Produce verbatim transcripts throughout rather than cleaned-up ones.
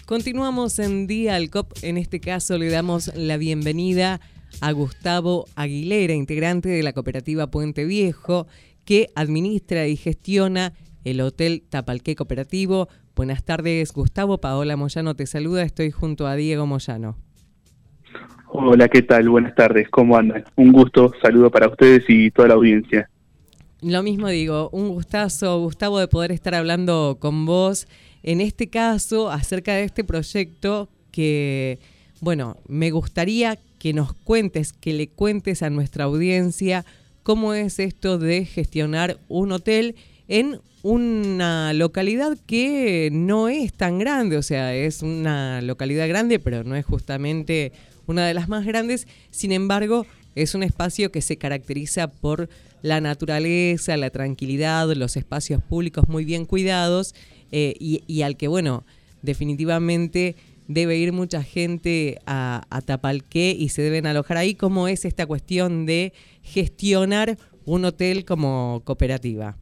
Continuamos en Día al C O P. En este caso le damos la bienvenida a Gustavo Aguilera, integrante de la cooperativa Puente Viejo, que administra y gestiona el Hotel Tapalqué Cooperativo. Buenas tardes, Gustavo. Paola Moyano te saluda. Estoy junto a Diego Moyano. Hola, ¿qué tal? Buenas tardes. ¿Cómo andan? Un gusto, saludo para ustedes y toda la audiencia. Lo mismo digo, un gustazo, Gustavo, de poder estar hablando con vos. En este caso, acerca de este proyecto que, bueno, me gustaría que nos cuentes, que le cuentes a nuestra audiencia cómo es esto de gestionar un hotel en una localidad que no es tan grande, o sea, es una localidad grande, pero no es justamente una de las más grandes. Sin embargo, es un espacio que se caracteriza por la naturaleza, la tranquilidad, los espacios públicos muy bien cuidados, eh, y, y al que, bueno, definitivamente debe ir mucha gente a, a Tapalqué y se deben alojar ahí. ¿Cómo es esta cuestión de gestionar un hotel como cooperativa?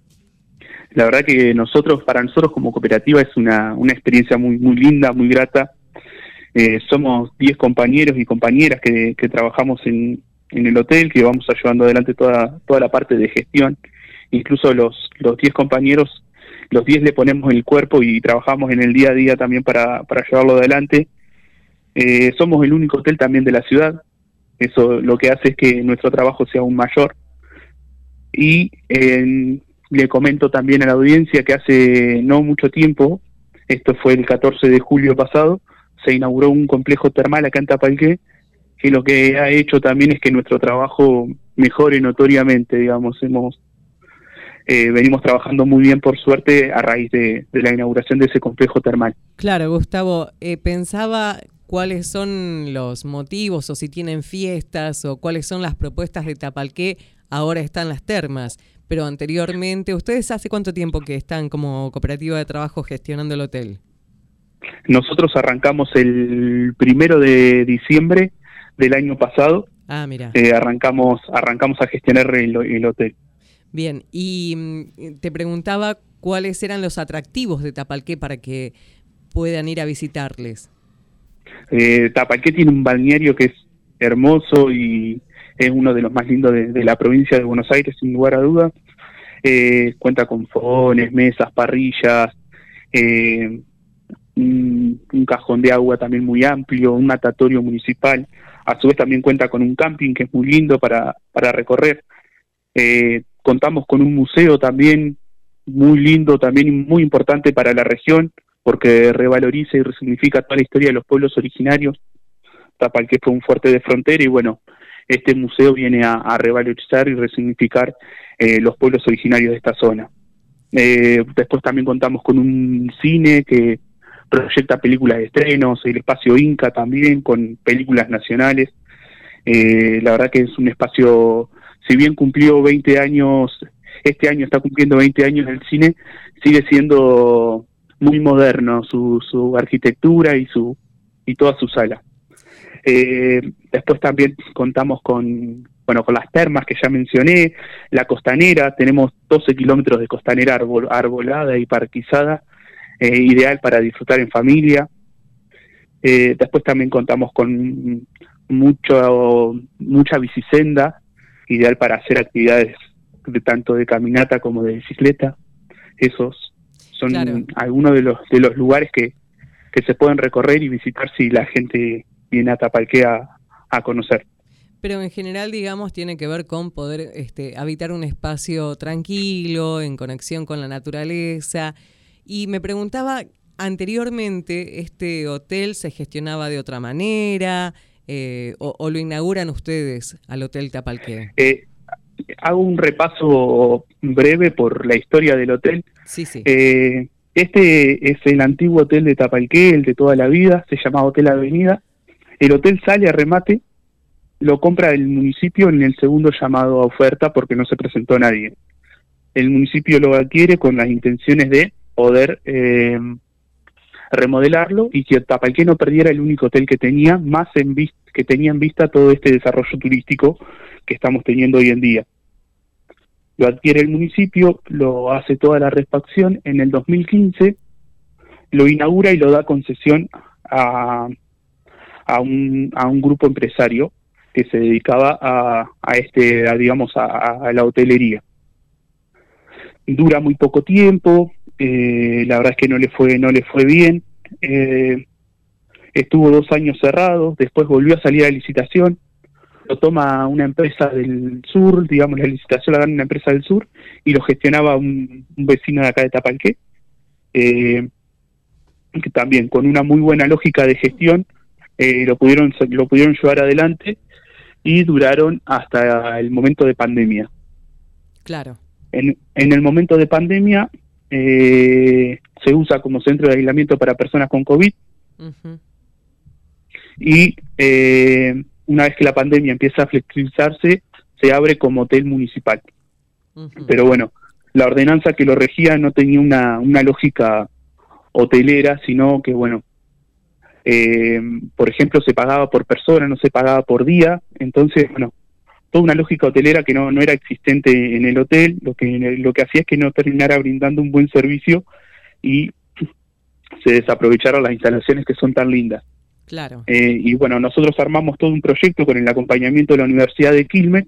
La verdad que nosotros, para nosotros como cooperativa es una, una experiencia muy, muy linda, muy grata. Eh, somos diez compañeros y compañeras que, que trabajamos en, en el hotel, que vamos llevando adelante toda, toda la parte de gestión. Incluso los los diez compañeros, los diez le ponemos el cuerpo y trabajamos en el día a día también para, para llevarlo adelante. Eh, somos el único hotel también de la ciudad. Eso lo que hace es que nuestro trabajo sea aún mayor. Y eh, le comento también a la audiencia que hace no mucho tiempo, esto fue el catorce de julio pasado, se inauguró un complejo termal acá en Tapalqué, que lo que ha hecho también es que nuestro trabajo mejore notoriamente, digamos. Hemos eh, venimos trabajando muy bien, por suerte, a raíz de, de la inauguración de ese complejo termal. Claro, Gustavo, eh, pensaba cuáles son los motivos, o si tienen fiestas, o cuáles son las propuestas de Tapalqué. Ahora están las termas, pero anteriormente, ¿ustedes hace cuánto tiempo que están como cooperativa de trabajo gestionando el hotel? Nosotros arrancamos el primero de diciembre del año pasado. Ah, mira. Eh, arrancamos, arrancamos a gestionar el, el hotel. Bien, y mm, te preguntaba cuáles eran los atractivos de Tapalqué para que puedan ir a visitarles. Eh, Tapalqué tiene un balneario que es hermoso y es uno de los más lindos de, de la provincia de Buenos Aires, sin lugar a dudas. Eh, cuenta con fogones, mesas, parrillas, eh, un, un cajón de agua también muy amplio, un natatorio municipal. A su vez también cuenta con un camping que es muy lindo para, para recorrer. Eh, contamos con un museo también muy lindo, también muy importante para la región, porque revaloriza y resignifica toda la historia de los pueblos originarios. Tapalqué fue un fuerte de frontera y bueno, este museo viene a, a revalorizar y resignificar eh, los pueblos originarios de esta zona. Eh, después también contamos con un cine que proyecta películas de estrenos, el espacio Inca también, con películas nacionales. Eh, la verdad que es un espacio, si bien cumplió veinte años, este año está cumpliendo veinte años el cine, sigue siendo muy moderno su, su arquitectura y su y toda su sala. Eh, después también contamos con, bueno, con las termas que ya mencioné, la costanera, tenemos doce kilómetros de costanera arbol, arbolada y parquizada, eh, ideal para disfrutar en familia. Eh, después también contamos con mucho mucha bicisenda, ideal para hacer actividades de tanto de caminata como de bicicleta. Esos son claro. algunos de los de los lugares que, que se pueden recorrer y visitar si la gente viene a Tapalqué a, a conocer. Pero en general, digamos, tiene que ver con poder este, habitar un espacio tranquilo, en conexión con la naturaleza. Y me preguntaba, anteriormente, ¿este hotel se gestionaba de otra manera? Eh, o, ¿O lo inauguran ustedes al Hotel Tapalqué? Eh, hago un repaso breve por la historia del hotel. Sí, sí. Eh, este es el antiguo hotel de Tapalqué, el de toda la vida, se llamaba Hotel Avenida. El hotel sale a remate, lo compra el municipio en el segundo llamado a oferta porque no se presentó nadie. El municipio lo adquiere con las intenciones de poder eh, remodelarlo y que Tapalqué no perdiera el único hotel que tenía, más en vista, que tenía en vista todo este desarrollo turístico que estamos teniendo hoy en día. Lo adquiere el municipio, lo hace toda la refacción. En el dos mil quince lo inaugura y lo da concesión a, a, un, a un grupo empresario que se dedicaba a, a este, a, digamos, a, a la hotelería. Dura muy poco tiempo, eh, la verdad es que no le fue, no le fue bien, eh, estuvo dos años cerrado, después volvió a salir a licitación, lo toma una empresa del sur, digamos, la licitación la gana una empresa del sur, y lo gestionaba un, un vecino de acá de Tapalqué, eh, que también con una muy buena lógica de gestión, eh, lo pudieron, lo pudieron llevar adelante, y duraron hasta el momento de pandemia. Claro. En, en el momento de pandemia, eh, se usa como centro de aislamiento para personas con COVID, uh-huh. y eh, una vez que la pandemia empieza a flexibilizarse, se abre como hotel municipal. Uh-huh. Pero bueno, la ordenanza que lo regía no tenía una, una lógica hotelera, sino que, bueno, eh, por ejemplo, se pagaba por persona, no se pagaba por día, entonces, bueno, toda una lógica hotelera que no, no era existente en el hotel, lo que, lo que hacía es que no terminara brindando un buen servicio y se desaprovecharon las instalaciones que son tan lindas. Claro. Eh, y bueno, nosotros armamos todo un proyecto con el acompañamiento de la Universidad de Quilmes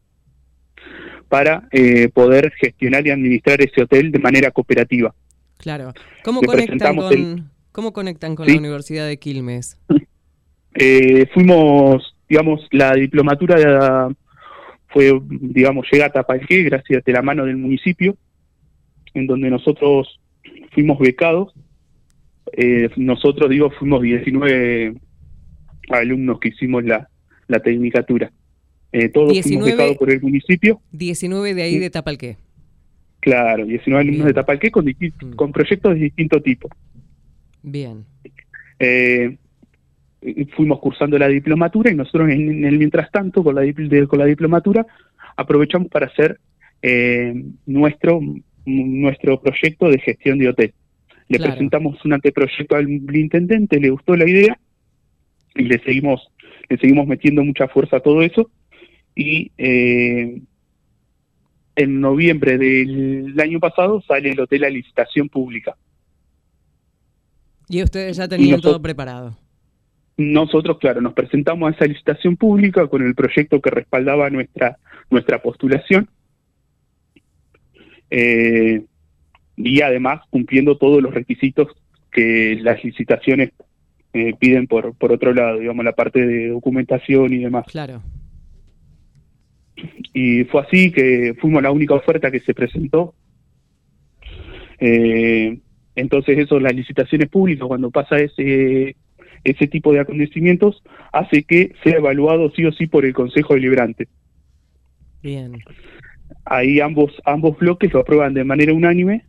para eh, poder gestionar y administrar ese hotel de manera cooperativa. Claro. ¿Cómo conectan con, el... ¿cómo conectan con ¿Sí? la Universidad de Quilmes? Eh, fuimos, digamos, la diplomatura fue, digamos, llega a Tapalqué gracias a la mano del municipio, en donde nosotros fuimos becados. Eh, nosotros, digo, fuimos diecinueve alumnos que hicimos la, la tecnicatura. Eh, todos diecinueve, fuimos becados por el municipio. diecinueve de ahí sí. de Tapalqué. Claro, diecinueve alumnos Bien. de Tapalqué con, mm. con proyectos de distinto tipo. Bien. Eh, fuimos cursando la diplomatura y nosotros en, en el mientras tanto, con la, de, con la diplomatura, aprovechamos para hacer eh, nuestro, nuestro proyecto de gestión de hotel. Le claro. presentamos un anteproyecto al intendente, le gustó la idea y le seguimos le seguimos metiendo mucha fuerza a todo eso y eh, en noviembre del año pasado sale el hotel a licitación pública. ¿Y ustedes ya tenían nosotros, todo preparado? Nosotros, claro, nos presentamos a esa licitación pública con el proyecto que respaldaba nuestra nuestra postulación. Eh, y además cumpliendo todos los requisitos que las licitaciones eh, piden por por otro lado, digamos, la parte de documentación y demás. Claro. Y fue así que fuimos la única oferta que se presentó. Eh, entonces eso, las licitaciones públicas, cuando pasa ese ese tipo de acontecimientos, hace que sea evaluado sí o sí por el Consejo Deliberante. Bien. Ahí ambos ambos bloques lo aprueban de manera unánime.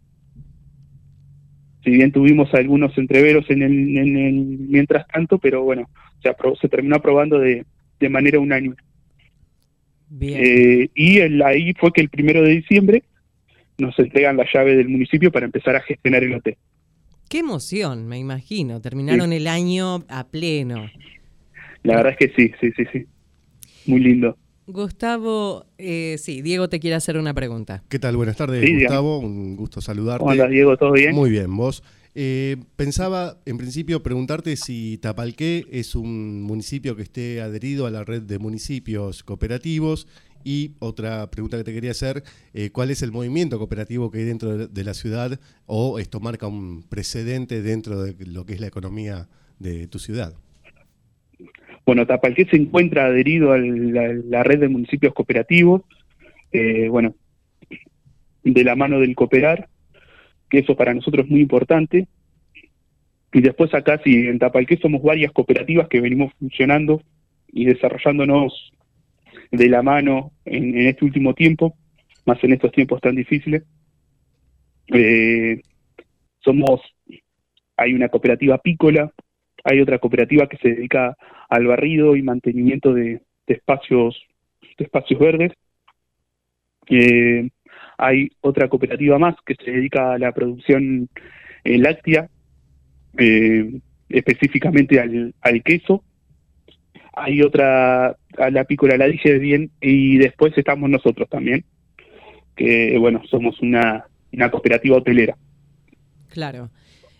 Si bien tuvimos algunos entreveros en el, en el mientras tanto, pero bueno, se, aprobó, se terminó aprobando de, de manera unánime. Bien. Eh, y el, ahí fue que el primero de diciembre nos entregan la llave del municipio para empezar a gestionar el hotel. Qué emoción, me imagino. Terminaron sí. el año a pleno. La verdad es que sí, sí, sí, sí. Muy lindo. Gustavo, eh, sí, Diego te quiere hacer una pregunta. ¿Qué tal? Buenas tardes, sí, Gustavo. Digamos. Un gusto saludarte. ¿Cómo andas, Diego? ¿Todo bien? Muy bien, ¿vos? Eh, pensaba, en principio, preguntarte si Tapalqué es un municipio que esté adherido a la red de municipios cooperativos. Y otra pregunta que te quería hacer, eh, ¿cuál es el movimiento cooperativo que hay dentro de, de la ciudad? ¿O esto marca un precedente dentro de lo que es la economía de tu ciudad? Bueno, Tapalqué se encuentra adherido a la, la red de municipios cooperativos, eh, bueno, de la mano del Cooperar, que eso para nosotros es muy importante. Y después acá, sí, en Tapalqué somos varias cooperativas que venimos funcionando y desarrollándonos de la mano en, en este último tiempo, más en estos tiempos tan difíciles. Eh, somos, hay una cooperativa apícola, hay otra cooperativa que se dedica al barrido y mantenimiento de, de espacios de espacios verdes. Eh, hay otra cooperativa más que se dedica a la producción eh, láctea, eh, específicamente al, al queso. Hay otra, a la apícola la dije bien, y después estamos nosotros también, que bueno, somos una, una cooperativa hotelera. Claro.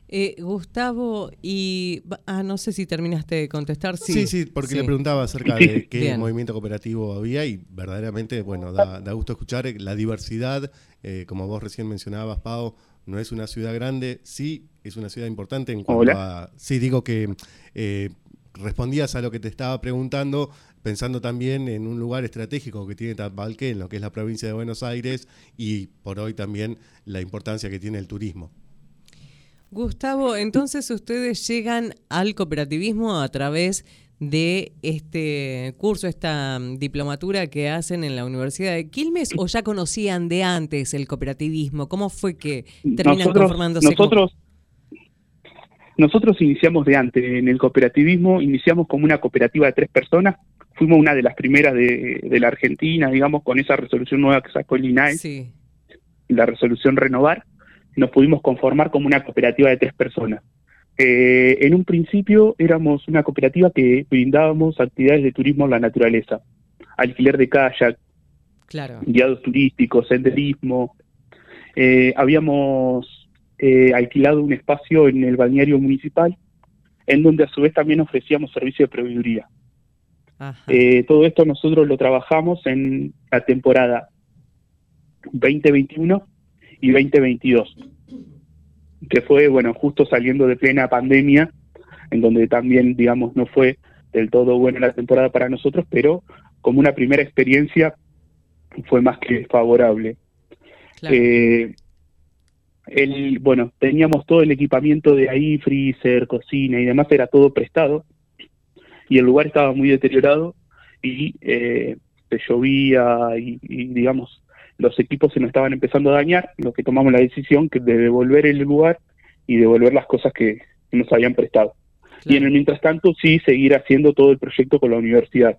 Eh, Gustavo, y ah, no sé si terminaste de contestar. Sí, sí, sí porque sí. Le preguntaba acerca de qué Bien. movimiento cooperativo había y verdaderamente, bueno, da, da gusto escuchar la diversidad, eh, como vos recién mencionabas, Pau, no es una ciudad grande, sí, es una ciudad importante en cuanto Hola. a... Sí, digo que eh, respondías a lo que te estaba preguntando, pensando también en un lugar estratégico que tiene Tapalqué, en lo que es la provincia de Buenos Aires, y por hoy también la importancia que tiene el turismo. Gustavo, entonces ustedes llegan al cooperativismo a través de este curso, esta diplomatura que hacen en la Universidad de Quilmes, ¿o ya conocían de antes el cooperativismo? ¿Cómo fue que terminan nosotros, conformándose? Nosotros, como... nosotros iniciamos de antes. En el cooperativismo iniciamos como una cooperativa de tres personas. Fuimos una de las primeras de, de la Argentina, digamos, con esa resolución nueva que sacó el I N A E, sí. La resolución Renovar. Nos pudimos conformar como una cooperativa de tres personas. Eh, en un principio éramos una cooperativa que brindábamos actividades de turismo en la naturaleza, alquiler de kayak, claro. guiados turísticos, senderismo. Eh, habíamos eh, alquilado un espacio en el balneario municipal, en donde a su vez también ofrecíamos servicio de proveeduría. Eh, todo esto nosotros lo trabajamos en la temporada veinte veintiuno y veinte veintidós, que fue, bueno, justo saliendo de plena pandemia, en donde también, digamos, no fue del todo buena la temporada para nosotros, pero como una primera experiencia fue más que favorable. Claro. Eh, el, bueno, teníamos todo el equipamiento de ahí, freezer, cocina y demás, era todo prestado, y el lugar estaba muy deteriorado, y eh, se llovía, y, y digamos, los equipos se nos estaban empezando a dañar, lo que tomamos la decisión que de devolver el lugar y devolver las cosas que nos habían prestado. Claro. Y en el mientras tanto sí seguir haciendo todo el proyecto con la universidad.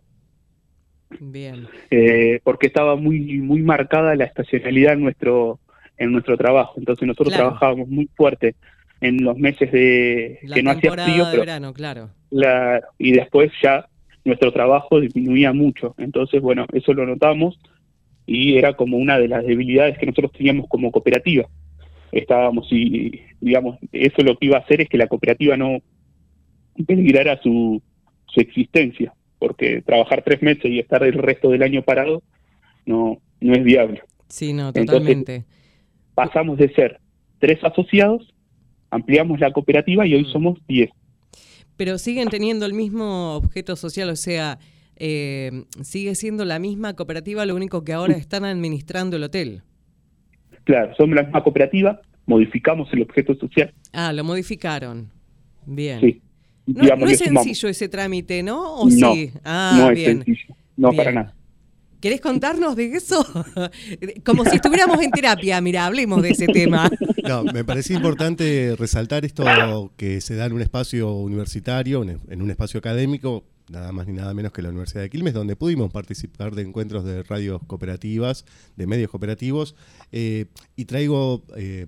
Bien. Eh, porque estaba muy muy marcada la estacionalidad en nuestro en nuestro trabajo. Entonces nosotros claro. trabajábamos muy fuerte en los meses de la que no hacía frío, de pero verano, claro. La, y después ya nuestro trabajo disminuía mucho. Entonces, bueno, eso lo notamos. Y era como una de las debilidades que nosotros teníamos como cooperativa. Estábamos, y digamos, eso lo que iba a hacer es que la cooperativa no peligrara su, su existencia, porque trabajar tres meses y estar el resto del año parado no, no es viable. Sí, no, totalmente. Entonces, pasamos de ser tres asociados, ampliamos la cooperativa y hoy mm. somos diez. Pero siguen teniendo el mismo objeto social, o sea... Eh, sigue siendo la misma cooperativa, lo único que ahora están administrando el hotel. Claro, somos la misma cooperativa, modificamos el objeto social. Ah, lo modificaron. Bien. Sí. No, Digamos, no es sencillo sumamos. ese trámite, ¿no? ¿O no, sí? Ah, no bien. es sencillo. No, bien. para nada. ¿Querés contarnos de eso? Como si estuviéramos en terapia, mira, hablemos de ese tema. No, me parece importante resaltar esto que se da en un espacio universitario, en un espacio académico, nada más ni nada menos que la Universidad de Quilmes, donde pudimos participar de encuentros de radios cooperativas, de medios cooperativos, eh, y traigo eh,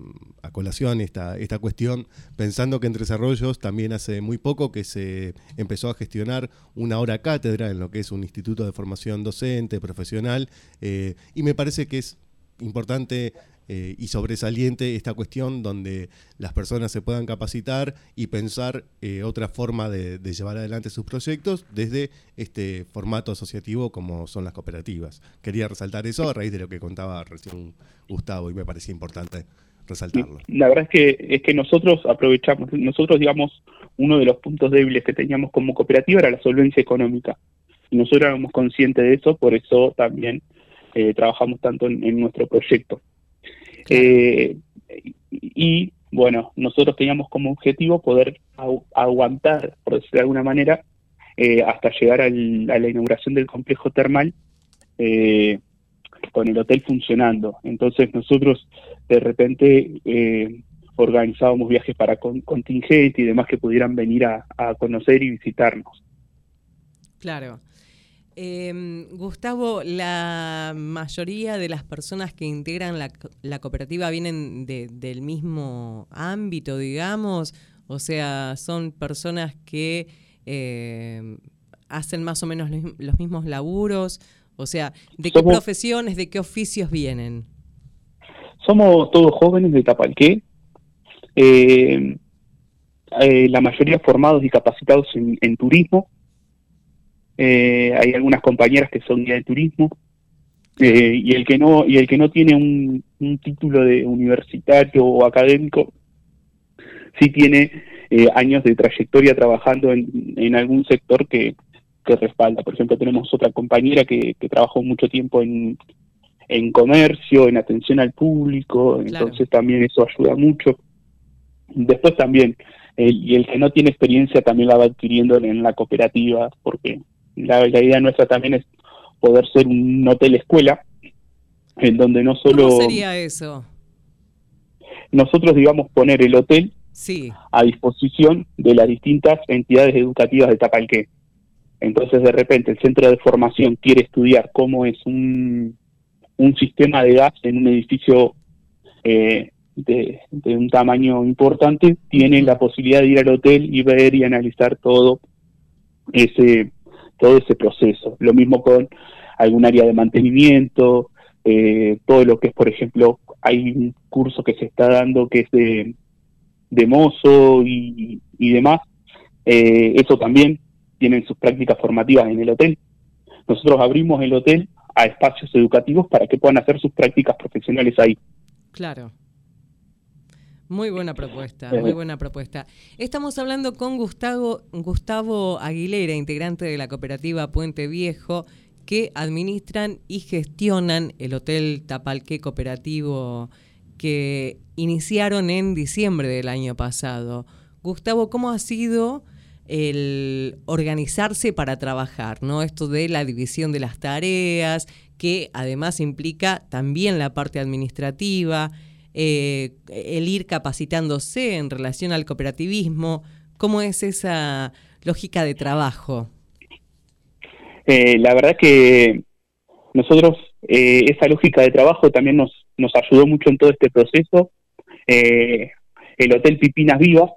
a colación esta, esta cuestión, pensando que en Tres Arroyos también hace muy poco que se empezó a gestionar una hora cátedra en lo que es un instituto de formación docente, profesional, eh, y me parece que es importante eh, y sobresaliente esta cuestión donde las personas se puedan capacitar y pensar eh, otra forma de, de llevar adelante sus proyectos desde este formato asociativo como son las cooperativas. Quería resaltar eso a raíz de lo que contaba recién Gustavo y me parecía importante resaltarlo. La verdad es que es que nosotros aprovechamos, nosotros digamos, uno de los puntos débiles que teníamos como cooperativa era la solvencia económica. Y nosotros éramos conscientes de eso, por eso también eh, trabajamos tanto en, en nuestro proyecto. Claro. Eh, y bueno, nosotros teníamos como objetivo poder agu aguantar, por decirlo de alguna manera, eh, hasta llegar al, a la inauguración del complejo termal eh, con el hotel funcionando. Entonces nosotros de repente eh, organizábamos viajes para con, contingente y demás que pudieran venir a, a conocer y visitarnos. Claro. Eh, Gustavo, la mayoría de las personas que integran la, la cooperativa vienen de, del mismo ámbito, digamos, o sea, son personas que eh, hacen más o menos los mismos laburos, o sea, ¿de qué somos, profesiones, de qué oficios vienen? Somos todos jóvenes de Tapalqué, eh, eh, la mayoría formados y capacitados en, en turismo. Eh, hay algunas compañeras que son guía de turismo, eh, y el que no y el que no tiene un, un título de universitario o académico sí tiene eh, años de trayectoria trabajando en, en algún sector que, que respalda. Por ejemplo, tenemos otra compañera que, que trabajó mucho tiempo en, en comercio, en atención al público, Claro. Entonces también eso ayuda mucho. Después también, el, y el que no tiene experiencia también la va adquiriendo en, en la cooperativa, porque la, la idea nuestra también es poder ser un hotel escuela, en donde no solo... ¿Cómo sería eso? Nosotros, digamos, poner el hotel Sí. a disposición de las distintas entidades educativas de Tapalqué. Entonces, de repente, el centro de formación quiere estudiar cómo es un, un sistema de gas en un edificio eh, de, de un tamaño importante, tiene la posibilidad de ir al hotel y ver y analizar todo ese, todo ese proceso. Lo mismo con algún área de mantenimiento, eh, todo lo que es, por ejemplo, hay un curso que se está dando que es de, de mozo y, y demás. Eh, eso también tienen sus prácticas formativas en el hotel. Nosotros abrimos el hotel a espacios educativos para que puedan hacer sus prácticas profesionales ahí. Claro. Muy buena propuesta, muy buena propuesta. Estamos hablando con Gustavo, Gustavo Aguilera, integrante de la cooperativa Puente Viejo, que administran y gestionan el Hotel Tapalqué Cooperativo que iniciaron en diciembre del año pasado. Gustavo, ¿cómo ha sido el organizarse para trabajar, ¿no? Esto de la división de las tareas, que además implica también la parte administrativa, eh, el ir capacitándose en relación al cooperativismo. ¿Cómo es esa lógica de trabajo? Eh, la verdad que nosotros, eh, esa lógica de trabajo también nos, nos ayudó mucho en todo este proceso. Eh, el Hotel Pipinas Vivas,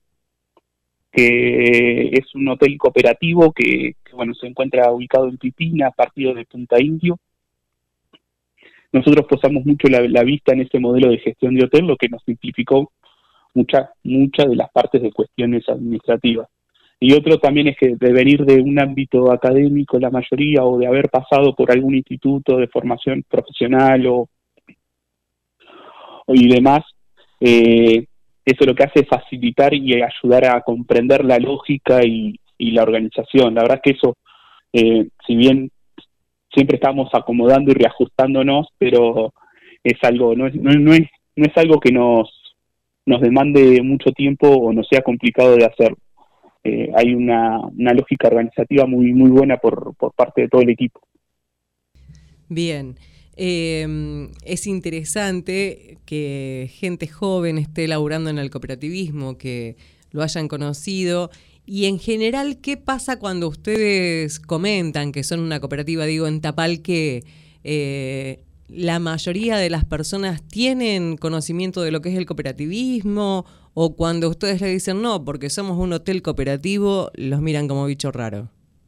que es un hotel cooperativo que, que bueno, se encuentra ubicado en Pipinas, partido de Punta Indio. Nosotros posamos mucho la, la vista en ese modelo de gestión de hotel, lo que nos simplificó muchas muchas de las partes de cuestiones administrativas. Y otro también es que de venir de un ámbito académico, la mayoría, o de haber pasado por algún instituto de formación profesional o, o y demás, eh, eso lo que hace es facilitar y ayudar a comprender la lógica y, y la organización. La verdad es que eso, eh, si bien siempre estamos acomodando y reajustándonos, pero es algo, no es, no, no es, no es algo que nos, nos demande mucho tiempo o no sea complicado de hacer. Eh, hay una, una lógica organizativa muy, muy buena por, por parte de todo el equipo. Bien. Eh, es interesante que gente joven esté laburando en el cooperativismo, que lo hayan conocido. Y en general, ¿qué pasa cuando ustedes comentan que son una cooperativa? Digo, en Tapalqué, eh, ¿la mayoría de las personas tienen conocimiento de lo que es el cooperativismo? ¿O cuando ustedes le dicen no, porque somos un hotel cooperativo, los miran como bicho raro?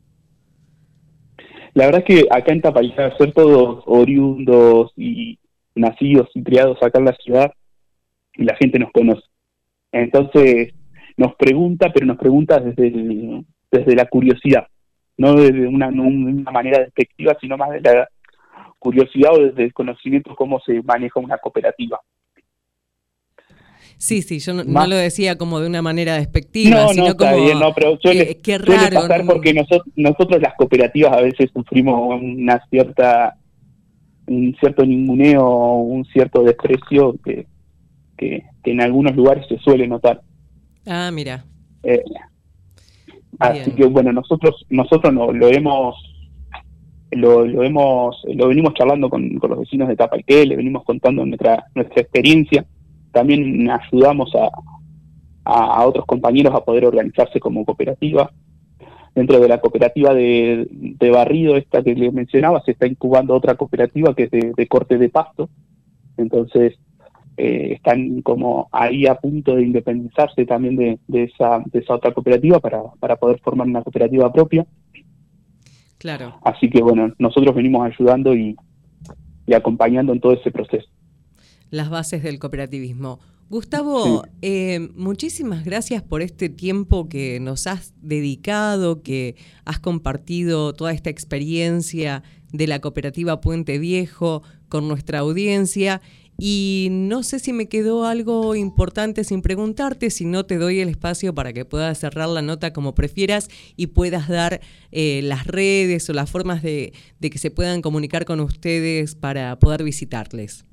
La verdad es que acá en Tapalqué, al ser todos oriundos y nacidos y criados acá en la ciudad, la gente nos conoce. Entonces nos pregunta, pero nos pregunta desde el, desde la curiosidad, no desde una, no una manera despectiva, sino más de la curiosidad o desde el conocimiento de cómo se maneja una cooperativa. Sí, sí, yo no, más, no lo decía como de una manera despectiva, no, sino no, como... Bien, no, pero suele, eh, qué suele raro, pasar como... porque nosotros, nosotros las cooperativas a veces sufrimos una cierta, un cierto ninguneo, un cierto desprecio que, que, que en algunos lugares se suele notar. Ah, mira. Eh, así que bueno, nosotros nosotros no, lo hemos lo, lo hemos lo venimos charlando con, con los vecinos de Tapalqué, le venimos contando nuestra nuestra experiencia. También ayudamos a, a, a otros compañeros a poder organizarse como cooperativa. Dentro de la cooperativa de, de barrido, esta que les mencionaba, se está incubando otra cooperativa que es de, de corte de pasto. Entonces, eh, están como ahí a punto de independizarse también de, de, esa, de esa otra cooperativa para, para poder formar una cooperativa propia. Claro. Así que, bueno, nosotros venimos ayudando y, y acompañando en todo ese proceso. Las bases del cooperativismo. Gustavo, Sí. eh, muchísimas gracias por este tiempo que nos has dedicado, que has compartido toda esta experiencia de la cooperativa Puente Viejo con nuestra audiencia. Y no sé si me quedó algo importante sin preguntarte, si no te doy el espacio para que puedas cerrar la nota como prefieras y puedas dar eh, las redes o las formas de, de que se puedan comunicar con ustedes para poder visitarles.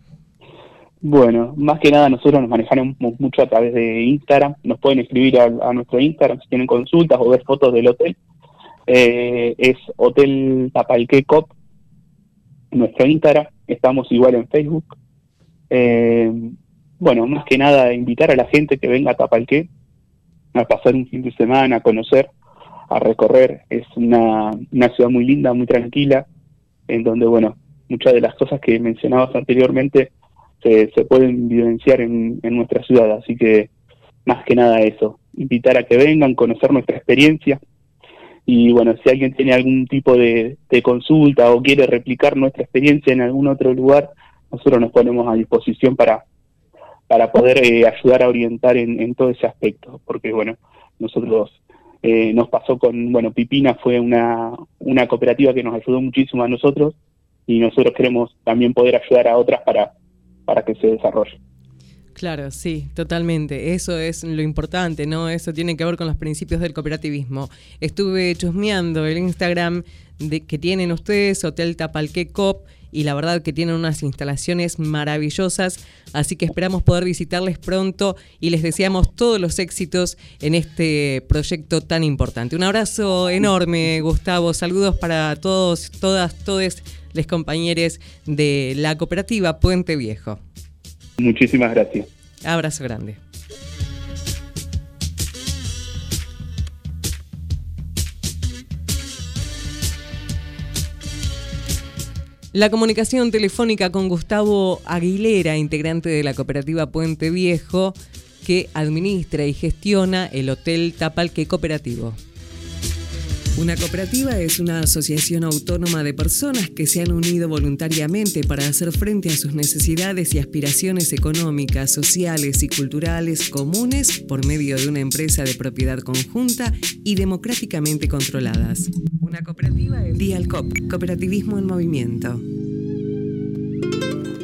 Bueno, más que nada nosotros nos manejamos mucho a través de Instagram. Nos pueden escribir a, a nuestro Instagram si tienen consultas o ver fotos del hotel. Eh, es Hotel Tapalqué Cop, nuestro Instagram. Estamos igual en Facebook. Eh, bueno, más que nada invitar a la gente que venga a Tapalqué a pasar un fin de semana, a conocer, a recorrer. Es una, una ciudad muy linda, muy tranquila, en donde, bueno, muchas de las cosas que mencionabas anteriormente se, se pueden vivenciar en, en nuestra ciudad. Así que, más que nada eso, invitar a que vengan, conocer nuestra experiencia. Y bueno, si alguien tiene algún tipo de, de consulta o quiere replicar nuestra experiencia en algún otro lugar, nosotros nos ponemos a disposición para, para poder eh, ayudar a orientar en, en todo ese aspecto. Porque bueno, nosotros eh, nos pasó con, bueno, Pipina fue una, una cooperativa que nos ayudó muchísimo a nosotros y nosotros queremos también poder ayudar a otras para, para que se desarrolle. Claro, sí, totalmente. Eso es lo importante, ¿no? Eso tiene que ver con los principios del cooperativismo. Estuve chusmeando el Instagram de, que tienen ustedes, Hotel Tapalqué Cop, y la verdad que tienen unas instalaciones maravillosas, así que esperamos poder visitarles pronto y les deseamos todos los éxitos en este proyecto tan importante. Un abrazo enorme, Gustavo. Saludos para todos, todas, todes les compañeros de la cooperativa Puente Viejo. Muchísimas gracias. Abrazo grande. La comunicación telefónica con Gustavo Aguilera, integrante de la cooperativa Puente Viejo, que administra y gestiona el Hotel Tapalqué Cooperativo. Una cooperativa es una asociación autónoma de personas que se han unido voluntariamente para hacer frente a sus necesidades y aspiraciones económicas, sociales y culturales comunes por medio de una empresa de propiedad conjunta y democráticamente controladas. Una cooperativa es Dialcop, Cooperativismo en Movimiento.